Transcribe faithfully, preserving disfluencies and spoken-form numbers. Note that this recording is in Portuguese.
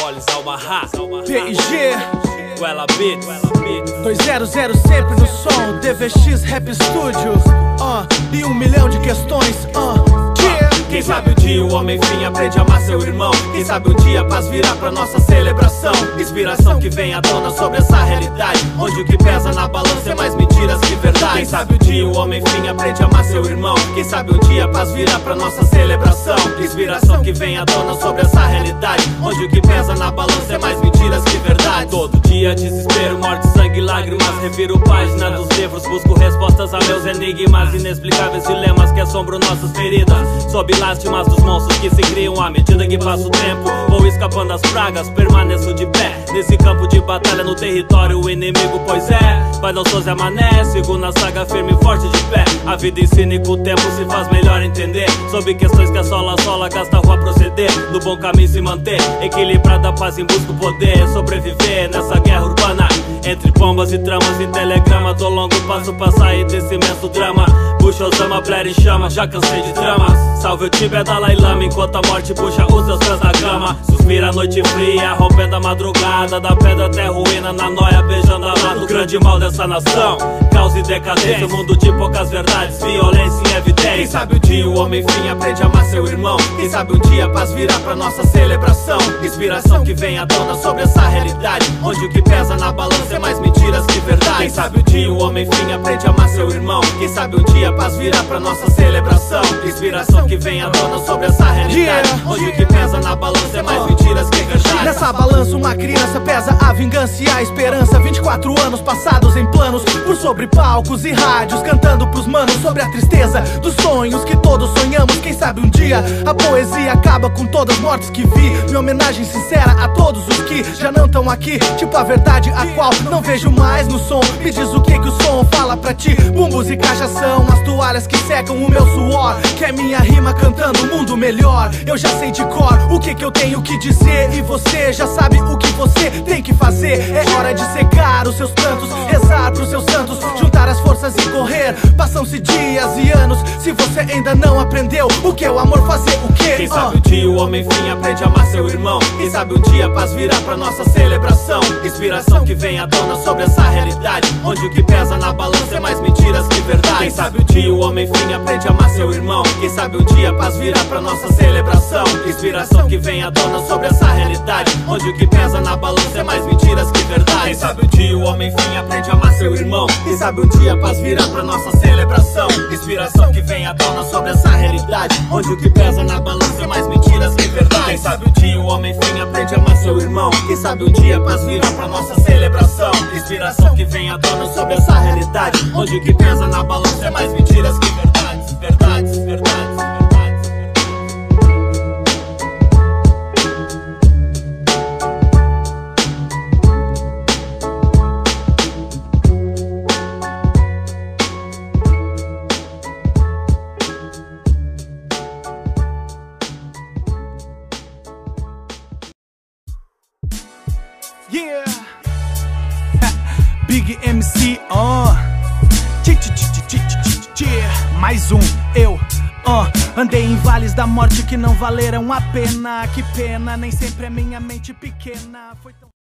Metropolis, Almarra, P I G, Guela Beats, dois zero zero sempre no som, D V X Rap Studios, uh, e um milhão de questões, uh, yeah. Quem sabe o dia o homem enfim aprende a amar seu irmão. Quem sabe um dia a paz virá pra nossa celebração. Inspiração que vem à tona sobre essa realidade, onde o que pesa na balança é mais mentiras que verdade. Quem sabe o dia o homem enfim aprende a amar seu irmão. Quem sabe um dia a paz virá pra nossa celebração. Inspiração que vem à tona sobre essa realidade, onde o que pesa na balança é mais mentiras que verdade. Todo dia desespero, morte, sangue, lágrimas. Reviro página dos livros, busco respostas a meus enigmas. Inexplicáveis dilemas que assombram nossas feridas, sob lástimas dos monstros que se criam à medida que passa o tempo. Vou escapando das pragas, permaneço de pé nesse campo de batalha, no território inimigo, pois é. Pai não sou Zé Mané, sigo na saga firme e forte de pé. A vida ensina e com o tempo se faz melhor entender, sobre questões que a sola sola gasta rua proceder. No bom caminho se manter, equilibrada a paz em busca do poder. Sobreviver nessa guerra urbana, entre bombas e tramas e telegrama. Tô longo passo pra sair desse imenso drama. Puxa Osama, Blair e chama, já cansei de dramas. Salve o Tibete, Dalai Lama, enquanto a morte puxa os seus pés da cama. Suspira a noite fria, rompendo a madrugada, da pedra até ruína, na noia beijando a lado. O grande mal dessa nação, caos e decadência, um mundo de poucas verdades, violência em evidência. Quem sabe o dia o homem enfim aprende a amar seu irmão. Quem sabe um dia a paz virá pra nossa celebração. Inspiração que vem à tona sobre essa realidade, onde o que pesa na balança é mais mentiras que verdade. Quem sabe o dia o homem enfim aprende a amar seu irmão. Quem sabe um dia a paz virá pra nossa celebração. Inspiração que vem à tona sobre essa realidade, yeah, onde yeah. o que pesa na balança é mais mentiras que verdade. Nessa balança uma criança pesa a vingança e a esperança. Vinte e quatro anos passados em planos, por sobre palcos e rádios, cantando pros manos sobre a tristeza dos sonhos que todos sonhamos. Quem sabe um dia a poesia acaba com todas as mortes que vi. Minha homenagem sincera a todos os que já não estão aqui, tipo a verdade a qual não vejo mais no som. Me diz o que que o som fala pra ti. Bumbos e caixas são as toalhas que secam o meu suor, que é minha rima cantando um mundo melhor. Eu já sei de cor o que que eu tenho que dizer, e você já sabe o que você tem que fazer. É hora de secar os seus prantos, rezar pros seus santos, juntar as forças e correr. Passam-se dias e anos, se você ainda não aprendeu o que é o amor, fazer o quê? Quem sabe o dia o homem enfim aprende a amar seu irmão. Quem sabe um dia a paz virá pra nossa celebração. Inspiração que vem à tona sobre essa realidade, onde o que pesa na balança é mais mentiras que verdade. Quem sabe o dia o homem enfim aprende a amar seu irmão. Quem sabe um dia a paz virá pra nossa celebração. Inspiração que vem à tona sobre essa realidade, onde o que pesa na balança é mais mentiras que verdade. Quem sabe o dia o homem enfim aprende a amar seu irmão. Quem sabe um dia a paz virá pra nossa celebração. Inspiração que vem à tona sobre essa realidade, onde o que pesa na balança é mais mentiras que verdade. Quem sabe o dia o homem enfim aprende a amar seu irmão. Quem sabe um dia a paz virá pra nossa celebração. Inspiração que vem à tona sobre essa realidade, onde o que pesa na balança é mais mentiras que verdades. Verdades, verdades. Yeah, Big M C, uh. Mais um, eu, uh. Andei em vales da morte que não valeram a pena. Que pena, nem sempre é minha mente pequena. Foi tão...